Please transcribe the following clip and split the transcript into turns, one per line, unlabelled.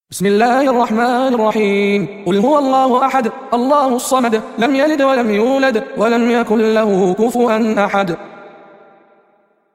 بسم الله الرحمن الرحيم. قل هو الله أحد الله الصمد لم يلد ولم يولد ولم يكن له كفوا أحد.